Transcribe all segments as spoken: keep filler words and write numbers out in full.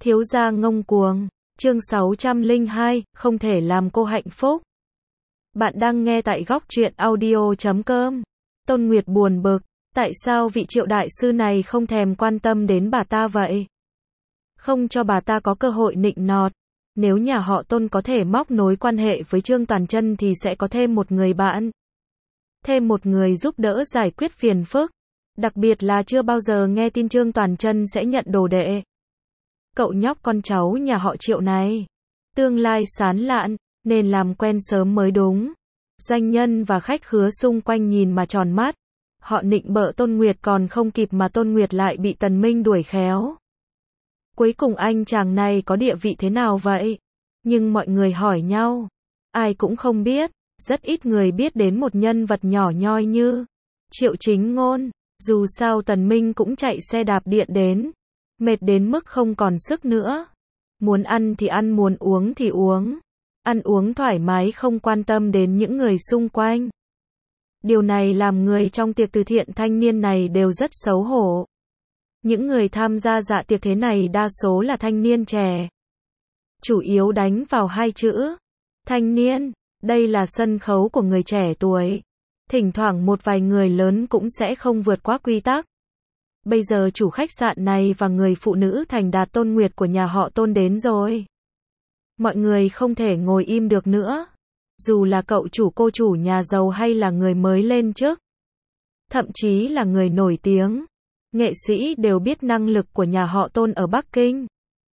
Thiếu gia ngông cuồng. Chương sáu trăm lẻ hai, không thể làm cô hạnh phúc. Bạn đang nghe tại góc truyện audio chấm com. Tôn Nguyệt buồn bực, tại sao vị Triệu đại sư này không thèm quan tâm đến bà ta vậy? Không cho bà ta có cơ hội nịnh nọt. Nếu nhà họ Tôn có thể móc nối quan hệ với Trương Toàn Chân thì sẽ có thêm một người bạn. Thêm một người giúp đỡ giải quyết phiền phức. Đặc biệt là chưa bao giờ nghe tin Trương Toàn Chân sẽ nhận đồ đệ. Cậu nhóc con cháu nhà họ Triệu này, tương lai sáng lạn, nên làm quen sớm mới đúng. Doanh nhân và khách khứa xung quanh nhìn mà tròn mắt. Họ nịnh bợ Tôn Nguyệt còn không kịp mà Tôn Nguyệt lại bị Tần Minh đuổi khéo. Cuối cùng anh chàng này có địa vị thế nào vậy? Nhưng mọi người hỏi nhau, ai cũng không biết. Rất ít người biết đến một nhân vật nhỏ nhoi như Triệu Chính Ngôn. Dù sao Tần Minh cũng chạy xe đạp điện đến, mệt đến mức không còn sức nữa. Muốn ăn thì ăn, muốn uống thì uống. Ăn uống thoải mái, không quan tâm đến những người xung quanh. Điều này làm người trong tiệc từ thiện thanh niên này đều rất xấu hổ. Những người tham gia dạ tiệc thế này đa số là thanh niên trẻ. Chủ yếu đánh vào hai chữ thanh niên. Đây là sân khấu của người trẻ tuổi. Thỉnh thoảng một vài người lớn cũng sẽ không vượt qua quy tắc. Bây giờ chủ khách sạn này và người phụ nữ thành đạt Tôn Nguyệt của nhà họ Tôn đến rồi. Mọi người không thể ngồi im được nữa. Dù là cậu chủ, cô chủ nhà giàu hay là người mới lên chức, thậm chí là người nổi tiếng, nghệ sĩ đều biết năng lực của nhà họ Tôn ở Bắc Kinh.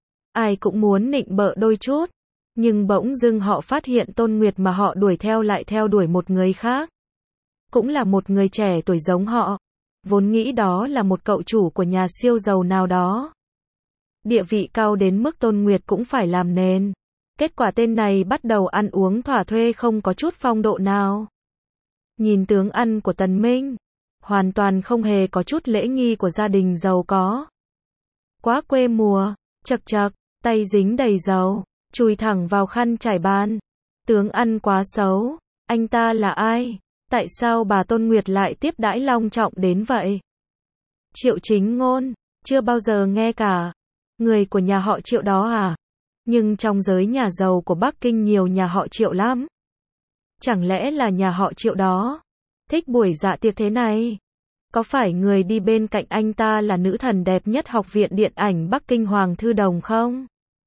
Ai cũng muốn nịnh bợ đôi chút. Nhưng bỗng dưng họ phát hiện Tôn Nguyệt mà họ đuổi theo lại theo đuổi một người khác. Cũng là một người trẻ tuổi giống họ. Vốn nghĩ đó là một cậu chủ của nhà siêu giàu nào đó. Địa vị cao đến mức Tôn Nguyệt cũng phải làm nền. Kết quả tên này bắt đầu ăn uống thỏa thuê không có chút phong độ nào. Nhìn tướng ăn của Tần Minh, hoàn toàn không hề có chút lễ nghi của gia đình giàu có. Quá quê mùa, chật chật, tay dính đầy dầu, chùi thẳng vào khăn trải bàn. Tướng ăn quá xấu. Anh ta là ai? Tại sao bà Tôn Nguyệt lại tiếp đãi long trọng đến vậy? Triệu Chính Ngôn, chưa bao giờ nghe cả. Người của nhà họ Triệu đó à? Nhưng trong giới nhà giàu của Bắc Kinh nhiều nhà họ Triệu lắm. Chẳng lẽ là nhà họ Triệu đó thích buổi dạ tiệc thế này? Có phải người đi bên cạnh anh ta là nữ thần đẹp nhất Học viện Điện ảnh Bắc Kinh Hoàng Thư Đồng không?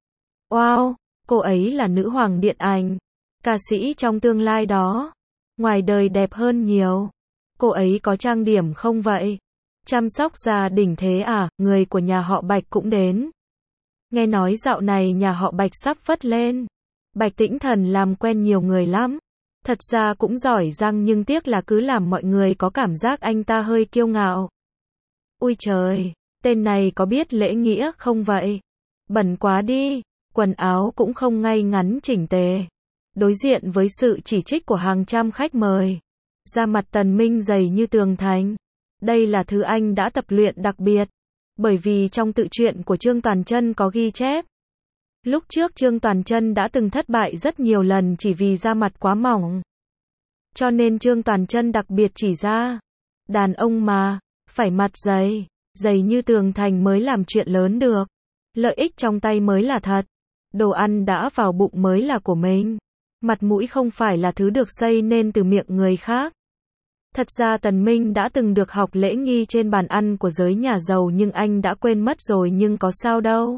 Wow, cô ấy là nữ hoàng điện ảnh, ca sĩ trong tương lai đó. Ngoài đời đẹp hơn nhiều. Cô ấy có trang điểm không vậy? Chăm sóc gia đình thế à? Người của nhà họ Bạch cũng đến. Nghe nói dạo này nhà họ Bạch sắp phất lên. Bạch Tĩnh Thần làm quen nhiều người lắm. Thật ra cũng giỏi giang nhưng tiếc là cứ làm mọi người có cảm giác anh ta hơi kiêu ngạo. Ui trời, tên này có biết lễ nghĩa không vậy? Bẩn quá đi, quần áo cũng không ngay ngắn chỉnh tề. Đối diện với sự chỉ trích của hàng trăm khách mời, da mặt Tần Minh dày như tường thành. Đây là thứ anh đã tập luyện đặc biệt. Bởi vì trong tự truyện của Trương Toàn Chân có ghi chép. Lúc trước Trương Toàn Chân đã từng thất bại rất nhiều lần chỉ vì da mặt quá mỏng. Cho nên Trương Toàn Chân đặc biệt chỉ ra. Đàn ông mà, phải mặt dày, dày như tường thành mới làm chuyện lớn được. Lợi ích trong tay mới là thật. Đồ ăn đã vào bụng mới là của mình. Mặt mũi không phải là thứ được xây nên từ miệng người khác. Thật ra Tần Minh đã từng được học lễ nghi trên bàn ăn của giới nhà giàu nhưng anh đã quên mất rồi, nhưng có sao đâu.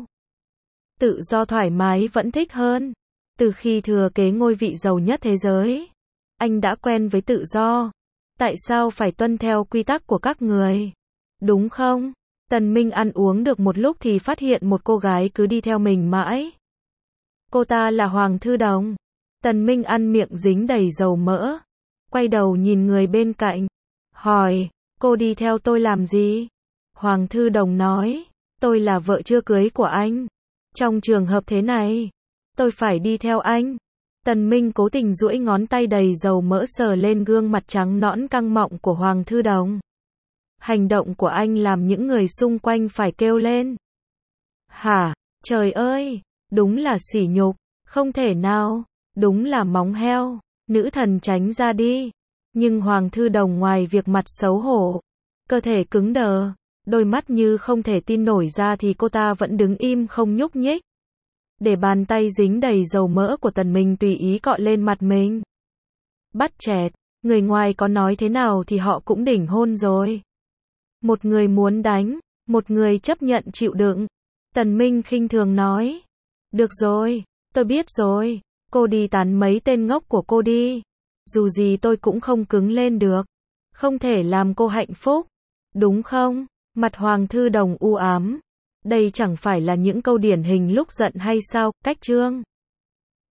Tự do thoải mái vẫn thích hơn. Từ khi thừa kế ngôi vị giàu nhất thế giới, anh đã quen với tự do. Tại sao phải tuân theo quy tắc của các người? Đúng không? Tần Minh ăn uống được một lúc thì phát hiện một cô gái cứ đi theo mình mãi. Cô ta là Hoàng Thư Đồng. Tần Minh ăn miệng dính đầy dầu mỡ. Quay đầu nhìn người bên cạnh. Hỏi, cô đi theo tôi làm gì? Hoàng Thư Đồng nói, tôi là vợ chưa cưới của anh. Trong trường hợp thế này, tôi phải đi theo anh. Tần Minh cố tình duỗi ngón tay đầy dầu mỡ sờ lên gương mặt trắng nõn căng mọng của Hoàng Thư Đồng. Hành động của anh làm những người xung quanh phải kêu lên. Hả? Trời ơi, đúng là sỉ nhục, không thể nào. Đúng là móng heo. Nữ thần tránh ra đi. Nhưng Hoàng Thư Đồng ngoài việc mặt xấu hổ, cơ thể cứng đờ, Đôi mắt như không thể tin nổi ra thì cô ta vẫn đứng im không nhúc nhích. Để bàn tay dính đầy dầu mỡ của Tần Minh tùy ý cọ lên mặt mình. Bắt chẹt, người ngoài có nói thế nào thì họ cũng đỉnh hôn rồi. Một người muốn đánh, một người chấp nhận chịu đựng. Tần Minh khinh thường nói. Được rồi, tôi biết rồi, cô đi tán mấy tên ngốc của cô đi. Dù gì tôi cũng không cứng lên được. Không thể làm cô hạnh phúc. Đúng không? Mặt Hoàng Thư Đồng u ám. Đây chẳng phải là những câu điển hình lúc giận hay sao, cách trương.